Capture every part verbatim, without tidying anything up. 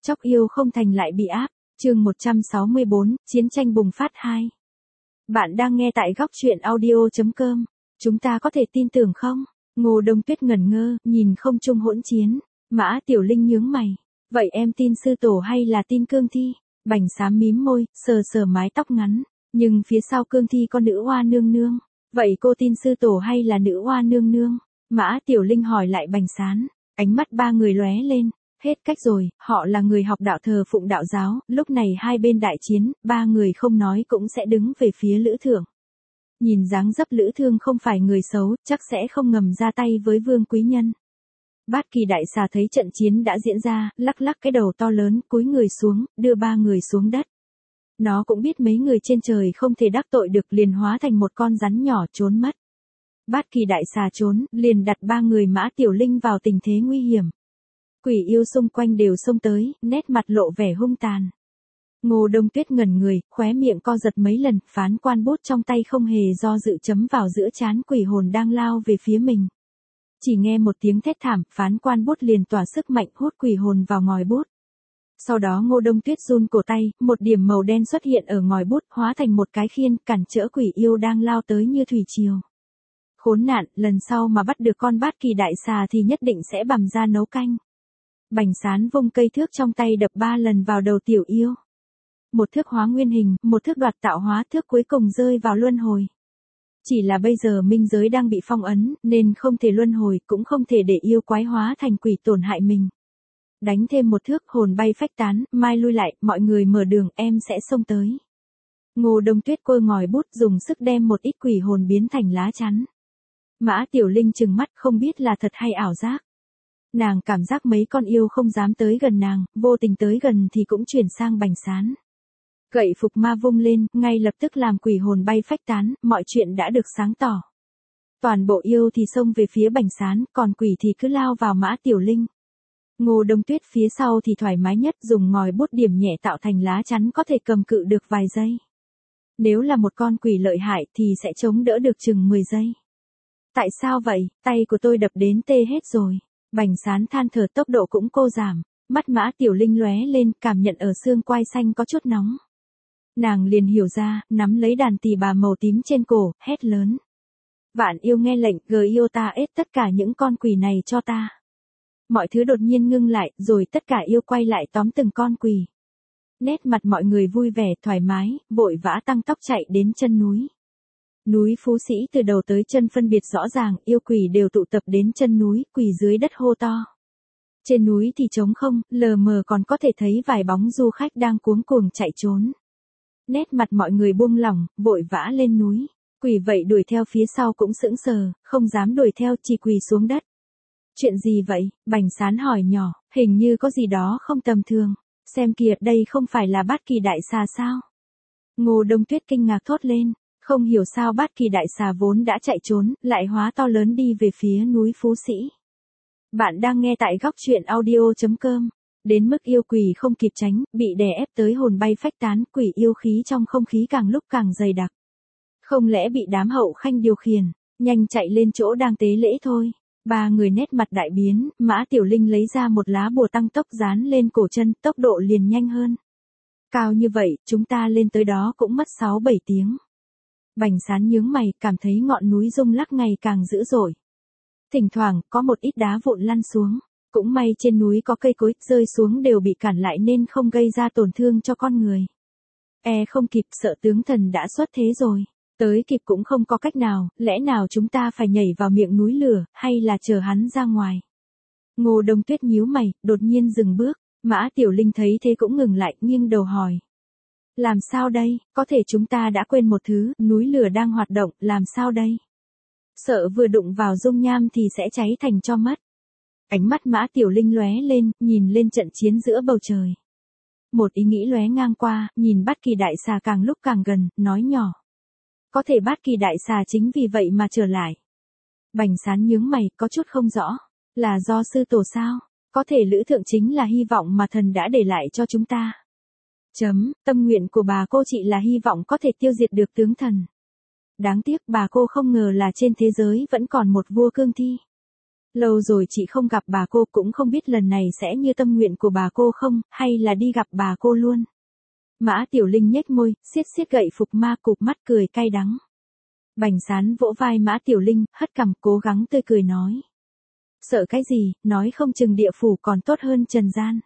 Chóc yêu không thành lại bị áp, chương một trăm sáu mươi bốn, chiến tranh bùng phát hai. Bạn đang nghe tại góc truyện audio.com. Chúng ta có thể tin tưởng không? Ngô Đông Tuyết ngẩn ngơ, nhìn không trung hỗn chiến. Mã Tiểu Linh nhướng mày. Vậy em tin sư tổ hay là tin cương thi? Bành Sám mím môi, sờ sờ mái tóc ngắn. Nhưng phía sau cương thi có nữ oa nương nương. Vậy cô tin sư tổ hay là nữ oa nương nương? Mã Tiểu Linh hỏi lại Bành Sán. Ánh mắt ba người lóe lên. Hết cách rồi, họ là người học đạo thờ phụng đạo giáo, lúc này hai bên đại chiến, ba người không nói cũng sẽ đứng về phía Lữ Thượng. Nhìn dáng dấp Lữ Thương không phải người xấu, chắc sẽ không ngầm ra tay với Vương Quý Nhân. Bát Kỳ đại xà thấy trận chiến đã diễn ra, lắc lắc cái đầu to lớn, cúi người xuống, đưa ba người xuống đất. Nó cũng biết mấy người trên trời không thể đắc tội được, liền hóa thành một con rắn nhỏ trốn mất. Bát Kỳ đại xà trốn, liền đặt ba người Mã Tiểu Linh vào tình thế nguy hiểm. Quỷ yêu xung quanh đều xông tới, nét mặt lộ vẻ hung tàn. Ngô Đông Tuyết ngẩn người, khóe miệng co giật mấy lần, phán quan bút trong tay không hề do dự chấm vào giữa trán quỷ hồn đang lao về phía mình. Chỉ nghe một tiếng thét thảm, phán quan bút liền tỏa sức mạnh hút quỷ hồn vào ngòi bút. Sau đó Ngô Đông Tuyết run cổ tay, một điểm màu đen xuất hiện ở ngòi bút, hóa thành một cái khiên, cản trở quỷ yêu đang lao tới như thủy triều. Khốn nạn, lần sau mà bắt được con Bát Kỳ đại xà thì nhất định sẽ bằm ra nấu canh. Bành Sán vung cây thước trong tay đập ba lần vào đầu tiểu yêu. Một thước hóa nguyên hình, một thước đoạt tạo hóa, thước cuối cùng rơi vào luân hồi. Chỉ là bây giờ minh giới đang bị phong ấn, nên không thể luân hồi, cũng không thể để yêu quái hóa thành quỷ tổn hại mình. Đánh thêm một thước, hồn bay phách tán, mai lui lại, mọi người mở đường, em sẽ xông tới. Ngô Đông Tuyết côi ngòi bút dùng sức đem một ít quỷ hồn biến thành lá chắn. Mã Tiểu Linh trừng mắt không biết là thật hay ảo giác. Nàng cảm giác mấy con yêu không dám tới gần nàng, vô tình tới gần thì cũng chuyển sang Bành Sán. Gậy phục ma vung lên, ngay lập tức làm quỷ hồn bay phách tán, mọi chuyện đã được sáng tỏ. Toàn bộ yêu thì xông về phía Bành Sán, còn quỷ thì cứ lao vào Mã Tiểu Linh. Ngô Đông Tuyết phía sau thì thoải mái nhất, dùng ngòi bút điểm nhẹ tạo thành lá chắn có thể cầm cự được vài giây. Nếu là một con quỷ lợi hại thì sẽ chống đỡ được chừng mười giây. Tại sao vậy, tay của tôi đập đến tê hết rồi. Bành Sán than thở, tốc độ cũng cô giảm, mắt Mã Tiểu Linh lóe lên, cảm nhận ở xương quai xanh có chút nóng. Nàng liền hiểu ra, nắm lấy đàn tỳ bà màu tím trên cổ, hét lớn. Vạn yêu nghe lệnh, gờ yêu ta ết tất cả những con quỷ này cho ta. Mọi thứ đột nhiên ngưng lại, rồi tất cả yêu quay lại tóm từng con quỷ. Nét mặt mọi người vui vẻ, thoải mái, vội vã tăng tốc chạy đến chân núi. Núi Phú Sĩ từ đầu tới chân phân biệt rõ ràng, yêu quỷ đều tụ tập đến chân núi, quỷ dưới đất hô to. Trên núi thì trống không, lờ mờ còn có thể thấy vài bóng du khách đang cuống cuồng chạy trốn. Nét mặt mọi người buông lỏng, vội vã lên núi. Quỷ vậy đuổi theo phía sau cũng sững sờ, không dám đuổi theo, chỉ quỳ xuống đất. Chuyện gì vậy? Bành Sán hỏi nhỏ, hình như có gì đó không tầm thường. Xem kìa, đây không phải là Bát Kỳ đại xà sao? Ngô Đông Tuyết kinh ngạc thốt lên. Không hiểu sao Bát Kỳ đại xà vốn đã chạy trốn, lại hóa to lớn đi về phía núi Phú Sĩ. Bạn đang nghe tại góc truyện audio.com. Đến mức yêu quỷ không kịp tránh, bị đè ép tới hồn bay phách tán, quỷ yêu khí trong không khí càng lúc càng dày đặc. Không lẽ bị đám hậu khanh điều khiển, nhanh chạy lên chỗ đang tế lễ thôi. Ba người nét mặt đại biến, Mã Tiểu Linh lấy ra một lá bùa tăng tốc dán lên cổ chân, tốc độ liền nhanh hơn. Cao như vậy, chúng ta lên tới đó cũng mất sáu bảy tiếng. Bành Sán nhướng mày, cảm thấy ngọn núi rung lắc ngày càng dữ dội. Thỉnh thoảng, có một ít đá vụn lăn xuống. Cũng may trên núi có cây cối, rơi xuống đều bị cản lại nên không gây ra tổn thương cho con người. E không kịp, sợ tướng thần đã xuất thế rồi. Tới kịp cũng không có cách nào, lẽ nào chúng ta phải nhảy vào miệng núi lửa, hay là chờ hắn ra ngoài. Ngô Đông Tuyết nhíu mày, đột nhiên dừng bước. Mã Tiểu Linh thấy thế cũng ngừng lại, nghiêng đầu hỏi. Làm sao đây, có thể chúng ta đã quên một thứ, núi lửa đang hoạt động, làm sao đây? Sợ vừa đụng vào dung nham thì sẽ cháy thành tro mất. Ánh mắt Mã Tiểu Linh lóe lên, nhìn lên trận chiến giữa bầu trời. Một ý nghĩ lóe ngang qua, nhìn Bát Kỳ đại xà càng lúc càng gần, nói nhỏ. Có thể Bát Kỳ đại xà chính vì vậy mà trở lại. Bành Sán nhướng mày, có chút không rõ. Là do sư tổ sao? Có thể Lữ Thượng chính là hy vọng mà thần đã để lại cho chúng ta. Chấm, tâm nguyện của bà cô chị là hy vọng có thể tiêu diệt được tướng thần. Đáng tiếc bà cô không ngờ là trên thế giới vẫn còn một vua cương thi. Lâu rồi chị không gặp bà cô, cũng không biết lần này sẽ như tâm nguyện của bà cô không, hay là đi gặp bà cô luôn. Mã Tiểu Linh nhếch môi, siết siết gậy phục ma cụp mắt cười cay đắng. Bành Sán vỗ vai Mã Tiểu Linh, hất cằm cố gắng tươi cười nói. Sợ cái gì, nói không chừng địa phủ còn tốt hơn trần gian.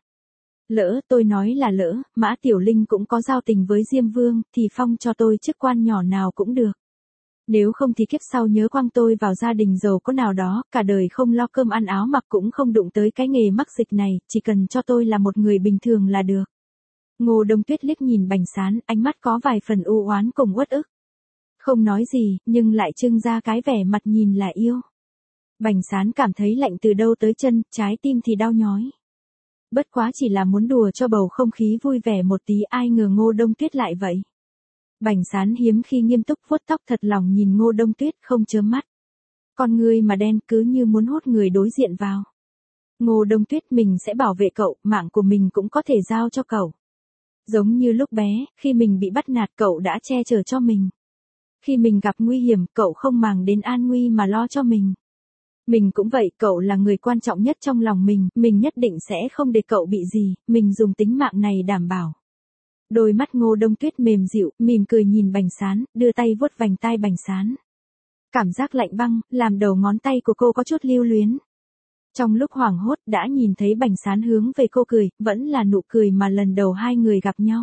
Lỡ, tôi nói là lỡ, Mã Tiểu Linh cũng có giao tình với Diêm Vương, thì phong cho tôi chức quan nhỏ nào cũng được. Nếu không thì kiếp sau nhớ quăng tôi vào gia đình giàu có nào đó, cả đời không lo cơm ăn áo mặc cũng không đụng tới cái nghề mắc dịch này, chỉ cần cho tôi là một người bình thường là được. Ngô Đông Tuyết liếc nhìn Bành Sán, ánh mắt có vài phần u oán cùng uất ức. Không nói gì, nhưng lại trưng ra cái vẻ mặt nhìn là yêu. Bành Sán cảm thấy lạnh từ đâu tới chân, trái tim thì đau nhói. Bất quá chỉ là muốn đùa cho bầu không khí vui vẻ một tí, ai ngờ Ngô Đông Tuyết lại vậy. Bành Sán hiếm khi nghiêm túc vuốt tóc thật lòng nhìn Ngô Đông Tuyết không chớm mắt. Con ngươi mà đen cứ như muốn hút người đối diện vào. Ngô Đông Tuyết, mình sẽ bảo vệ cậu, mạng của mình cũng có thể giao cho cậu. Giống như lúc bé, khi mình bị bắt nạt cậu đã che chở cho mình. Khi mình gặp nguy hiểm, cậu không màng đến an nguy mà lo cho mình. Mình cũng vậy, cậu là người quan trọng nhất trong lòng mình, mình nhất định sẽ không để cậu bị gì, mình dùng tính mạng này đảm bảo. Đôi mắt Ngô Đông Tuyết mềm dịu, mỉm cười nhìn Bành Sán, đưa tay vuốt vành tai Bành Sán. Cảm giác lạnh băng, làm đầu ngón tay của cô có chút lưu luyến. Trong lúc hoảng hốt đã nhìn thấy Bành Sán hướng về cô cười, vẫn là nụ cười mà lần đầu hai người gặp nhau.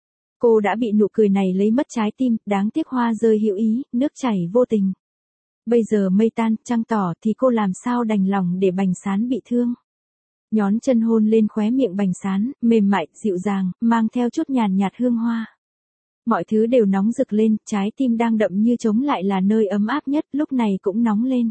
Cô đã bị nụ cười này lấy mất trái tim, đáng tiếc hoa rơi hữu ý, nước chảy vô tình. Bây giờ mây tan, trăng tỏ thì cô làm sao đành lòng để Bành Sán bị thương. Nhón chân hôn lên khóe miệng Bành Sán, mềm mại, dịu dàng, mang theo chút nhàn nhạt hương hoa. Mọi thứ đều nóng rực lên, trái tim đang đậm như trống lại là nơi ấm áp nhất, lúc này cũng nóng lên.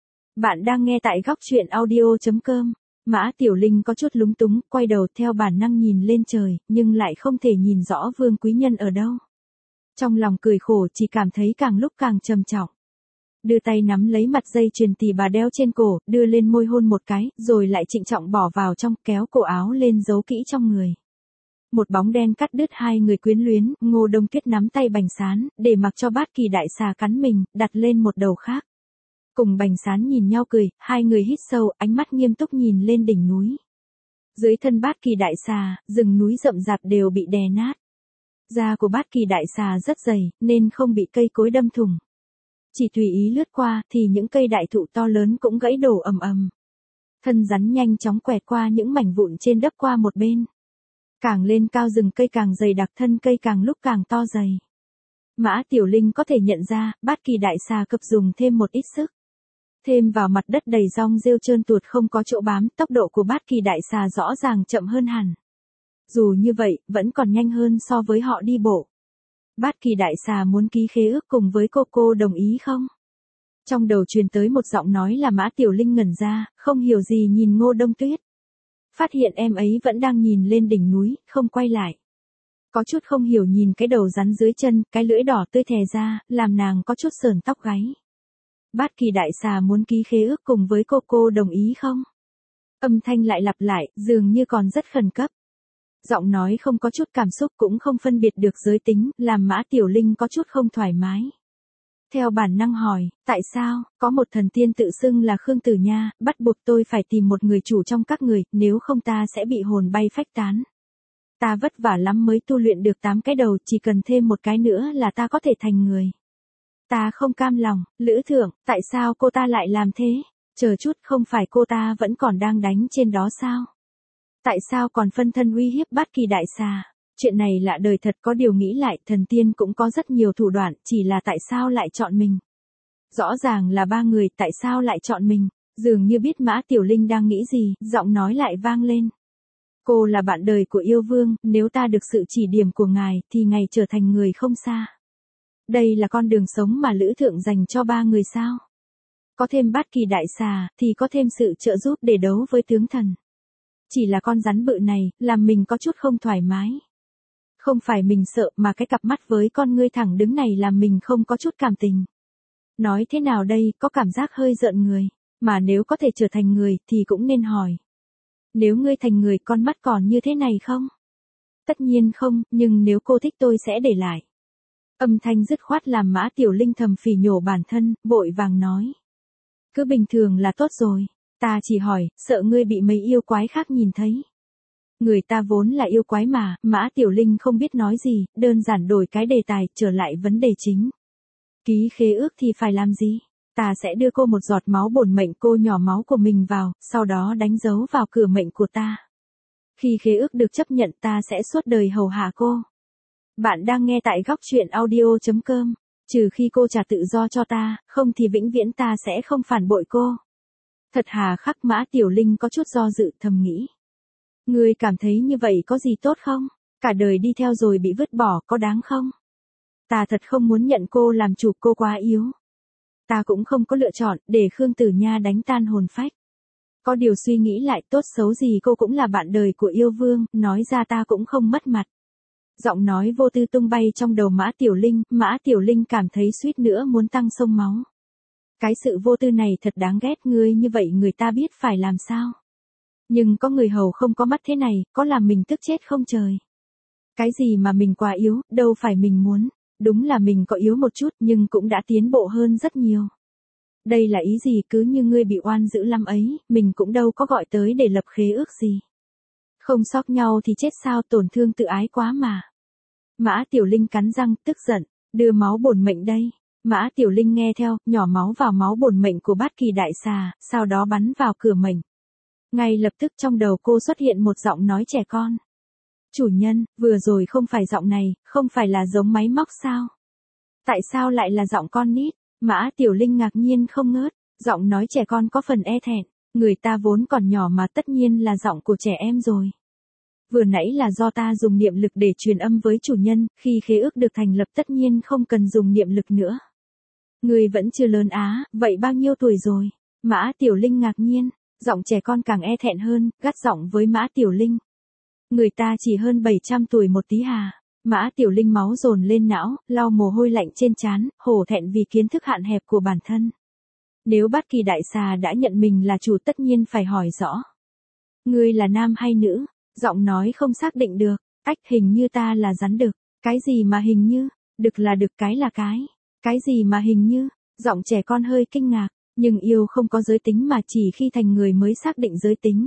Bạn đang nghe tại góc truyện audio chấm com. Mã Tiểu Linh có chút lúng túng, quay đầu theo bản năng nhìn lên trời, nhưng lại không thể nhìn rõ Vương Quý Nhân ở đâu. Trong lòng cười khổ, chỉ cảm thấy càng lúc càng trầm trọng. Đưa tay nắm lấy mặt dây chuyền tỷ bà đeo trên cổ, đưa lên môi hôn một cái, rồi lại trịnh trọng bỏ vào trong, kéo cổ áo lên giấu kỹ trong người. Một bóng đen cắt đứt hai người quyến luyến, Ngô Đông Tuyết nắm tay Bành Sán, để mặc cho Bát Kỳ Đại Xà cắn mình, đặt lên một đầu khác. Cùng Bành Sán nhìn nhau cười, hai người hít sâu, ánh mắt nghiêm túc nhìn lên đỉnh núi. Dưới thân Bát Kỳ Đại Xà, rừng núi rậm rạp đều bị đè nát. Da của Bát Kỳ Đại Xà rất dày, nên không bị cây cối đâm thủng. Chỉ tùy ý lướt qua, thì những cây đại thụ to lớn cũng gãy đổ ầm ầm. Thân rắn nhanh chóng quẹt qua những mảnh vụn trên đất qua một bên. Càng lên cao rừng cây càng dày đặc, thân cây càng lúc càng to dày. Mã Tiểu Linh có thể nhận ra, Bát Kỳ Đại Xà cập dùng thêm một ít sức. Thêm vào mặt đất đầy rong rêu trơn tuột không có chỗ bám, tốc độ của Bát Kỳ Đại Xà rõ ràng chậm hơn hẳn. Dù như vậy, vẫn còn nhanh hơn so với họ đi bộ. Bát Kỳ Đại Xà muốn ký khế ước cùng với cô, cô đồng ý không? Trong đầu truyền tới một giọng nói là Mã Tiểu Linh ngẩn ra, không hiểu gì nhìn Ngô Đông Tuyết. Phát hiện em ấy vẫn đang nhìn lên đỉnh núi, không quay lại. Có chút không hiểu nhìn cái đầu rắn dưới chân, cái lưỡi đỏ tươi thè ra, làm nàng có chút sờn tóc gáy. Bát Kỳ Đại Xà muốn ký khế ước cùng với cô, cô đồng ý không? Âm thanh lại lặp lại, dường như còn rất khẩn cấp. Giọng nói không có chút cảm xúc, cũng không phân biệt được giới tính, làm Mã Tiểu Linh có chút không thoải mái. Theo bản năng hỏi, tại sao, có một thần tiên tự xưng là Khương Tử Nha, bắt buộc tôi phải tìm một người chủ trong các người, nếu không ta sẽ bị hồn bay phách tán. Ta vất vả lắm mới tu luyện được tám cái đầu, chỉ cần thêm một cái nữa là ta có thể thành người. Ta không cam lòng, Lữ Thượng, tại sao cô ta lại làm thế? Chờ chút, không phải cô ta vẫn còn đang đánh trên đó sao? Tại sao còn phân thân uy hiếp Bát Kỳ Đại Xà? Chuyện này lạ đời thật, có điều nghĩ lại, thần tiên cũng có rất nhiều thủ đoạn, chỉ là tại sao lại chọn mình? Rõ ràng là ba người, tại sao lại chọn mình? Dường như biết Mã Tiểu Linh đang nghĩ gì, giọng nói lại vang lên. Cô là bạn đời của yêu vương, nếu ta được sự chỉ điểm của ngài, thì ngày trở thành người không xa. Đây là con đường sống mà Lữ Thượng dành cho ba người sao? Có thêm Bát Kỳ Đại Xà, thì có thêm sự trợ giúp để đấu với tướng thần. Chỉ là con rắn bự này, làm mình có chút không thoải mái. Không phải mình sợ, mà cái cặp mắt với con ngươi thẳng đứng này làm mình không có chút cảm tình. Nói thế nào đây, có cảm giác hơi giận người. Mà nếu có thể trở thành người, thì cũng nên hỏi. Nếu ngươi thành người, con mắt còn như thế này không? Tất nhiên không, nhưng nếu cô thích tôi sẽ để lại. Âm thanh dứt khoát làm Mã Tiểu Linh thầm phỉ nhổ bản thân, vội vàng nói. Cứ bình thường là tốt rồi. Ta chỉ hỏi, sợ ngươi bị mấy yêu quái khác nhìn thấy. Người ta vốn là yêu quái mà, Mã Tiểu Linh không biết nói gì, đơn giản đổi cái đề tài, trở lại vấn đề chính. Ký khế ước thì phải làm gì? Ta sẽ đưa cô một giọt máu bổn mệnh cô nhỏ máu của mình vào, sau đó đánh dấu vào cửa mệnh của ta. Khi khế ước được chấp nhận ta sẽ suốt đời hầu hạ cô. Bạn đang nghe tại góc truyện audio chấm com. Trừ khi cô trả tự do cho ta, không thì vĩnh viễn ta sẽ không phản bội cô. Thật hà khắc. Mã Tiểu Linh có chút do dự thầm nghĩ. Ngươi cảm thấy như vậy có gì tốt không? Cả đời đi theo rồi bị vứt bỏ có đáng không? Ta thật không muốn nhận cô làm chủ, cô quá yếu. Ta cũng không có lựa chọn, để Khương Tử Nha đánh tan hồn phách. Có điều suy nghĩ lại, tốt xấu gì cô cũng là bạn đời của yêu vương, nói ra ta cũng không mất mặt. Giọng nói vô tư tung bay trong đầu Mã Tiểu Linh, Mã Tiểu Linh cảm thấy suýt nữa muốn tăng sông máu. Cái sự vô tư này thật đáng ghét, ngươi như vậy người ta biết phải làm sao. Nhưng có người hầu không có mắt thế này, có làm mình tức chết không trời. Cái gì mà mình quá yếu, đâu phải mình muốn. Đúng là mình có yếu một chút nhưng cũng đã tiến bộ hơn rất nhiều. Đây là ý gì, cứ như ngươi bị oan dữ lắm ấy, mình cũng đâu có gọi tới để lập khế ước gì. Không sót nhau thì chết sao, tổn thương tự ái quá mà. Mã Tiểu Linh cắn răng, tức giận, đưa máu bổn mệnh đây. Mã Tiểu Linh nghe theo, nhỏ máu vào máu bổn mệnh của Bát Kỳ Đại Xà, sau đó bắn vào cửa mệnh. Ngay lập tức trong đầu cô xuất hiện một giọng nói trẻ con. Chủ nhân, vừa rồi không phải giọng này, không phải là giống máy móc sao? Tại sao lại là giọng con nít? Mã Tiểu Linh ngạc nhiên không ngớt, giọng nói trẻ con có phần e thẹn, người ta vốn còn nhỏ mà tất nhiên là giọng của trẻ em rồi. Vừa nãy là do ta dùng niệm lực để truyền âm với chủ nhân, khi khế ước được thành lập tất nhiên không cần dùng niệm lực nữa. Người vẫn chưa lớn á, vậy bao nhiêu tuổi rồi? Mã Tiểu Linh ngạc nhiên, giọng trẻ con càng e thẹn hơn, gắt giọng với Mã Tiểu Linh. Người ta chỉ hơn bảy trăm tuổi một tí hà. Mã Tiểu Linh máu dồn lên não, lau mồ hôi lạnh trên trán, hổ thẹn vì kiến thức hạn hẹp của bản thân. Nếu Bát Kỳ Đại Xà đã nhận mình là chủ tất nhiên phải hỏi rõ. Ngươi là nam hay nữ? Giọng nói không xác định được. Ách, hình như ta là rắn đực. Cái gì mà hình như? Đực là đực, cái là cái. Cái gì mà hình như? Giọng trẻ con hơi kinh ngạc. Nhưng yêu không có giới tính mà chỉ khi thành người mới xác định giới tính.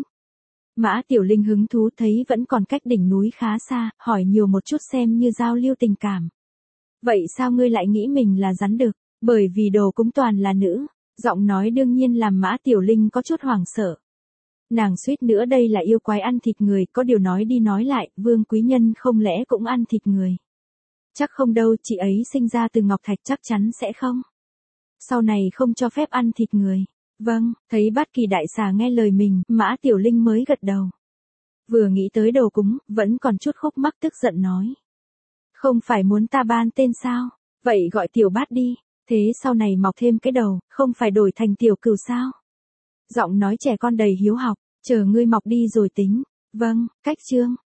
Mã Tiểu Linh hứng thú thấy vẫn còn cách đỉnh núi khá xa, hỏi nhiều một chút xem như giao lưu tình cảm. Vậy sao ngươi lại nghĩ mình là rắn đực? Bởi vì đồ cúng toàn là nữ. Giọng nói đương nhiên làm Mã Tiểu Linh có chút hoảng sợ. Nàng suýt nữa đây là yêu quái ăn thịt người, có điều nói đi nói lại, Vương Quý Nhân không lẽ cũng ăn thịt người? Chắc không đâu, chị ấy sinh ra từ ngọc thạch chắc chắn sẽ không. Sau này không cho phép ăn thịt người. Vâng, thấy Bát Kỳ Đại Xà nghe lời mình, Mã Tiểu Linh mới gật đầu. Vừa nghĩ tới đồ cúng, vẫn còn chút khúc mắc tức giận nói. Không phải muốn ta ban tên sao? Vậy gọi Tiểu Bát đi, thế sau này mọc thêm cái đầu, không phải đổi thành Tiểu Cừu sao? Giọng nói trẻ con đầy hiếu học, chờ ngươi mọc đi rồi tính. Vâng, cách chương.